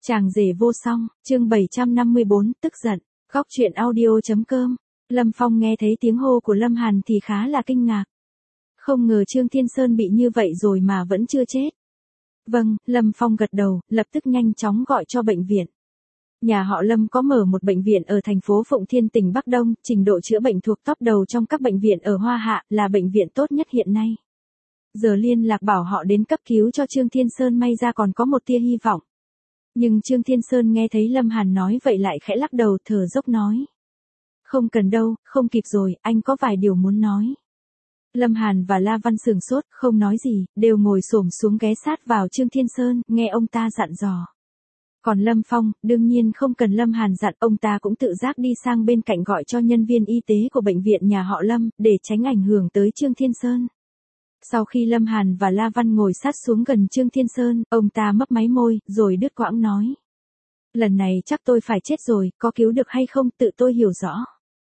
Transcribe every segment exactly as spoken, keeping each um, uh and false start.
Chàng rể vô song, chương bảy trăm năm mươi bốn, tức giận, góc truyện audio.com. Lâm Phong nghe thấy tiếng hô của Lâm Hàn thì khá là kinh ngạc. Không ngờ Trương Thiên Sơn bị như vậy rồi mà vẫn chưa chết. Vâng, Lâm Phong gật đầu, lập tức nhanh chóng gọi cho bệnh viện. Nhà họ Lâm có mở một bệnh viện ở thành phố Phụng Thiên tỉnh Bắc Đông, trình độ chữa bệnh thuộc top đầu trong các bệnh viện ở Hoa Hạ, là bệnh viện tốt nhất hiện nay. Giờ liên lạc bảo họ đến cấp cứu cho Trương Thiên Sơn, may ra còn có một tia hy vọng. Nhưng Trương Thiên Sơn nghe thấy Lâm Hàn nói vậy lại khẽ lắc đầu, thở dốc nói. Không cần đâu, không kịp rồi, anh có vài điều muốn nói. Lâm Hàn và La Văn sửng sốt, không nói gì, đều ngồi xổm xuống ghé sát vào Trương Thiên Sơn, nghe ông ta dặn dò. Còn Lâm Phong, đương nhiên không cần Lâm Hàn dặn, ông ta cũng tự giác đi sang bên cạnh gọi cho nhân viên y tế của bệnh viện nhà họ Lâm, để tránh ảnh hưởng tới Trương Thiên Sơn. Sau khi Lâm Hàn và La Văn ngồi sát xuống gần Trương Thiên Sơn, ông ta mấp máy môi, rồi đứt quãng nói. Lần này chắc tôi phải chết rồi, có cứu được hay không tự tôi hiểu rõ.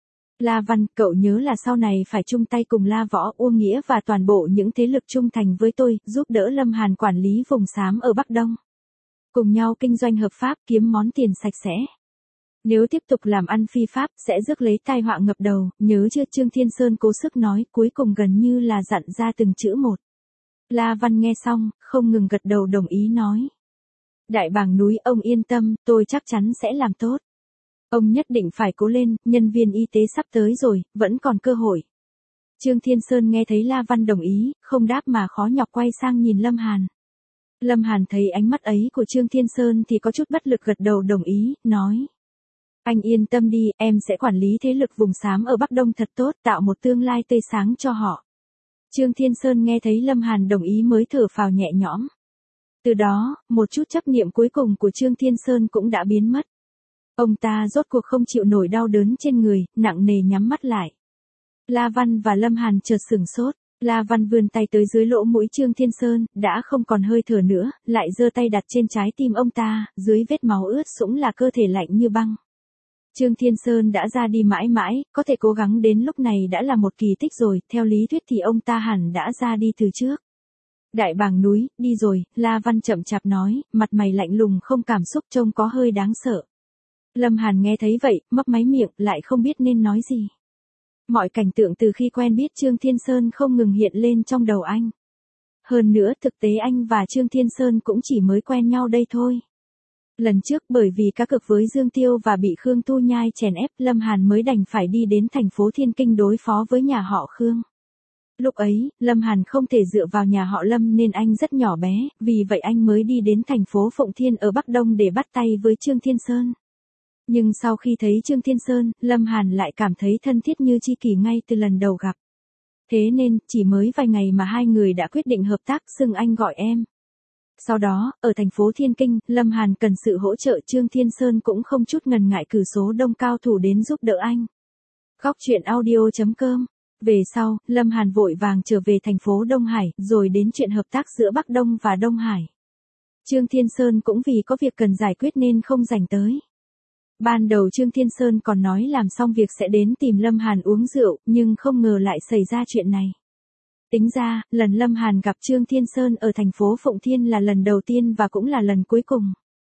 La Văn, cậu nhớ là sau này phải chung tay cùng La Võ, Uông Nghĩa và toàn bộ những thế lực trung thành với tôi, giúp đỡ Lâm Hàn quản lý vùng xám ở Bắc Đông. Cùng nhau kinh doanh hợp pháp, kiếm món tiền sạch sẽ. Nếu tiếp tục làm ăn phi pháp, sẽ rước lấy tai họa ngập đầu, nhớ chưa? Trương Thiên Sơn cố sức nói, cuối cùng gần như là dặn ra từng chữ một. La Văn nghe xong, không ngừng gật đầu đồng ý nói. Đại bàng núi, ông yên tâm, tôi chắc chắn sẽ làm tốt. Ông nhất định phải cố lên, nhân viên y tế sắp tới rồi, vẫn còn cơ hội. Trương Thiên Sơn nghe thấy La Văn đồng ý, không đáp mà khó nhọc quay sang nhìn Lâm Hàn. Lâm Hàn thấy ánh mắt ấy của Trương Thiên Sơn thì có chút bất lực, gật đầu đồng ý, nói. Anh yên tâm đi, em sẽ quản lý thế lực vùng xám ở Bắc Đông thật tốt, tạo một tương lai tươi sáng cho họ. Trương Thiên Sơn nghe thấy Lâm Hàn đồng ý mới thở phào nhẹ nhõm. Từ đó, một chút chấp niệm cuối cùng của Trương Thiên Sơn cũng đã biến mất. Ông ta rốt cuộc không chịu nổi đau đớn trên người, nặng nề nhắm mắt lại. La Văn và Lâm Hàn chợt sửng sốt. La Văn vươn tay tới dưới lỗ mũi Trương Thiên Sơn, đã không còn hơi thở nữa, lại giơ tay đặt trên trái tim ông ta, dưới vết máu ướt sũng là cơ thể lạnh như băng. Trương Thiên Sơn đã ra đi mãi mãi, có thể cố gắng đến lúc này đã là một kỳ tích rồi, theo lý thuyết thì ông ta hẳn đã ra đi từ trước. Đại bàng núi, đi rồi, La Văn chậm chạp nói, mặt mày lạnh lùng không cảm xúc, trông có hơi đáng sợ. Lâm Hàn nghe thấy vậy, mấp máy miệng, lại không biết nên nói gì. Mọi cảnh tượng từ khi quen biết Trương Thiên Sơn không ngừng hiện lên trong đầu anh. Hơn nữa, thực tế anh và Trương Thiên Sơn cũng chỉ mới quen nhau đây thôi. Lần trước bởi vì cá cược với Dương Tiêu và bị Khương Tu Nhai chèn ép, Lâm Hàn mới đành phải đi đến thành phố Thiên Kinh đối phó với nhà họ Khương. Lúc ấy, Lâm Hàn không thể dựa vào nhà họ Lâm nên anh rất nhỏ bé, vì vậy anh mới đi đến thành phố Phụng Thiên ở Bắc Đông để bắt tay với Trương Thiên Sơn. Nhưng sau khi thấy Trương Thiên Sơn, Lâm Hàn lại cảm thấy thân thiết như tri kỷ ngay từ lần đầu gặp. Thế nên, chỉ mới vài ngày mà hai người đã quyết định hợp tác, xưng anh gọi em. Sau đó, ở thành phố Thiên Kinh, Lâm Hàn cần sự hỗ trợ, Trương Thiên Sơn cũng không chút ngần ngại cử số đông cao thủ đến giúp đỡ anh. Góc truyện audio.com. Về sau, Lâm Hàn vội vàng trở về thành phố Đông Hải, rồi đến chuyện hợp tác giữa Bắc Đông và Đông Hải. Trương Thiên Sơn cũng vì có việc cần giải quyết nên không rảnh tới. Ban đầu Trương Thiên Sơn còn nói làm xong việc sẽ đến tìm Lâm Hàn uống rượu, nhưng không ngờ lại xảy ra chuyện này. Tính ra, lần Lâm Hàn gặp Trương Thiên Sơn ở thành phố Phụng Thiên là lần đầu tiên và cũng là lần cuối cùng.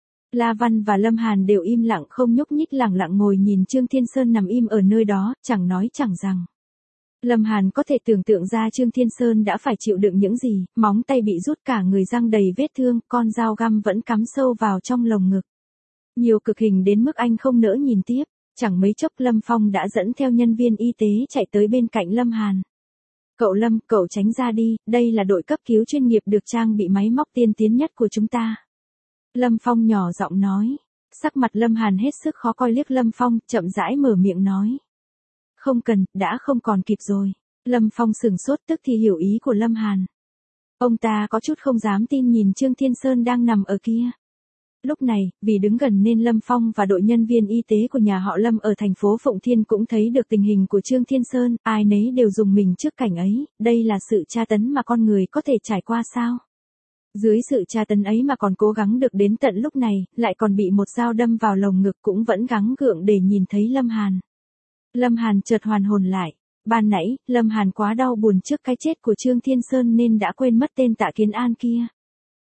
La Văn và Lâm Hàn đều im lặng không nhúc nhích, lặng lặng ngồi nhìn Trương Thiên Sơn nằm im ở nơi đó, chẳng nói chẳng rằng. Lâm Hàn có thể tưởng tượng ra Trương Thiên Sơn đã phải chịu đựng những gì, móng tay bị rút, cả người răng đầy vết thương, con dao găm vẫn cắm sâu vào trong lồng ngực. Nhiều cực hình đến mức anh không nỡ nhìn tiếp, chẳng mấy chốc Lâm Phong đã dẫn theo nhân viên y tế chạy tới bên cạnh Lâm Hàn. Cậu Lâm, cậu tránh ra đi, đây là đội cấp cứu chuyên nghiệp được trang bị máy móc tiên tiến nhất của chúng ta. Lâm Phong nhỏ giọng nói, sắc mặt Lâm Hàn hết sức khó coi, liếc Lâm Phong, chậm rãi mở miệng nói. Không cần, đã không còn kịp rồi. Lâm Phong sửng sốt, tức thì hiểu ý của Lâm Hàn. Ông ta có chút không dám tin nhìn Trương Thiên Sơn đang nằm ở kia. Lúc này, vì đứng gần nên Lâm Phong và đội nhân viên y tế của nhà họ Lâm ở thành phố Phụng Thiên cũng thấy được tình hình của Trương Thiên Sơn, ai nấy đều rùng mình trước cảnh ấy, đây là sự tra tấn mà con người có thể trải qua sao? Dưới sự tra tấn ấy mà còn cố gắng được đến tận lúc này, lại còn bị một dao đâm vào lồng ngực, cũng vẫn gắng gượng để nhìn thấy Lâm Hàn. Lâm Hàn chợt hoàn hồn lại. Ban nãy, Lâm Hàn quá đau buồn trước cái chết của Trương Thiên Sơn nên đã quên mất tên Tạ Kiến An kia.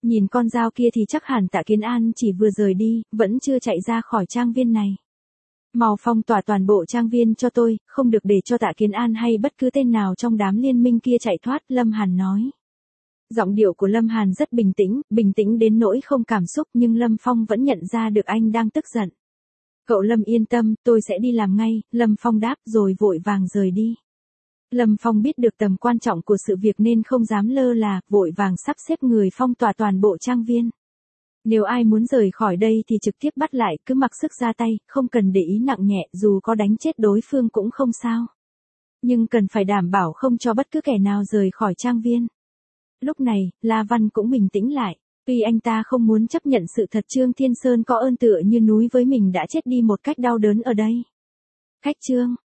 Nhìn con dao kia thì chắc hẳn Tạ Kiến An chỉ vừa rời đi, vẫn chưa chạy ra khỏi trang viên này. Mau phong tỏa toàn bộ trang viên cho tôi, không được để cho Tạ Kiến An hay bất cứ tên nào trong đám liên minh kia chạy thoát, Lâm Hàn nói. Giọng điệu của Lâm Hàn rất bình tĩnh, bình tĩnh đến nỗi không cảm xúc, nhưng Lâm Phong vẫn nhận ra được anh đang tức giận. Cậu Lâm yên tâm, tôi sẽ đi làm ngay, Lâm Phong đáp rồi vội vàng rời đi. Lâm Phong biết được tầm quan trọng của sự việc nên không dám lơ là, vội vàng sắp xếp người phong tỏa toàn bộ trang viên. Nếu ai muốn rời khỏi đây thì trực tiếp bắt lại, cứ mặc sức ra tay, không cần để ý nặng nhẹ, dù có đánh chết đối phương cũng không sao. Nhưng cần phải đảm bảo không cho bất cứ kẻ nào rời khỏi trang viên. Lúc này, La Văn cũng bình tĩnh lại. Tuy anh ta không muốn chấp nhận sự thật Trương Thiên Sơn có ơn tựa như núi với mình đã chết đi một cách đau đớn ở đây. Khách Trương,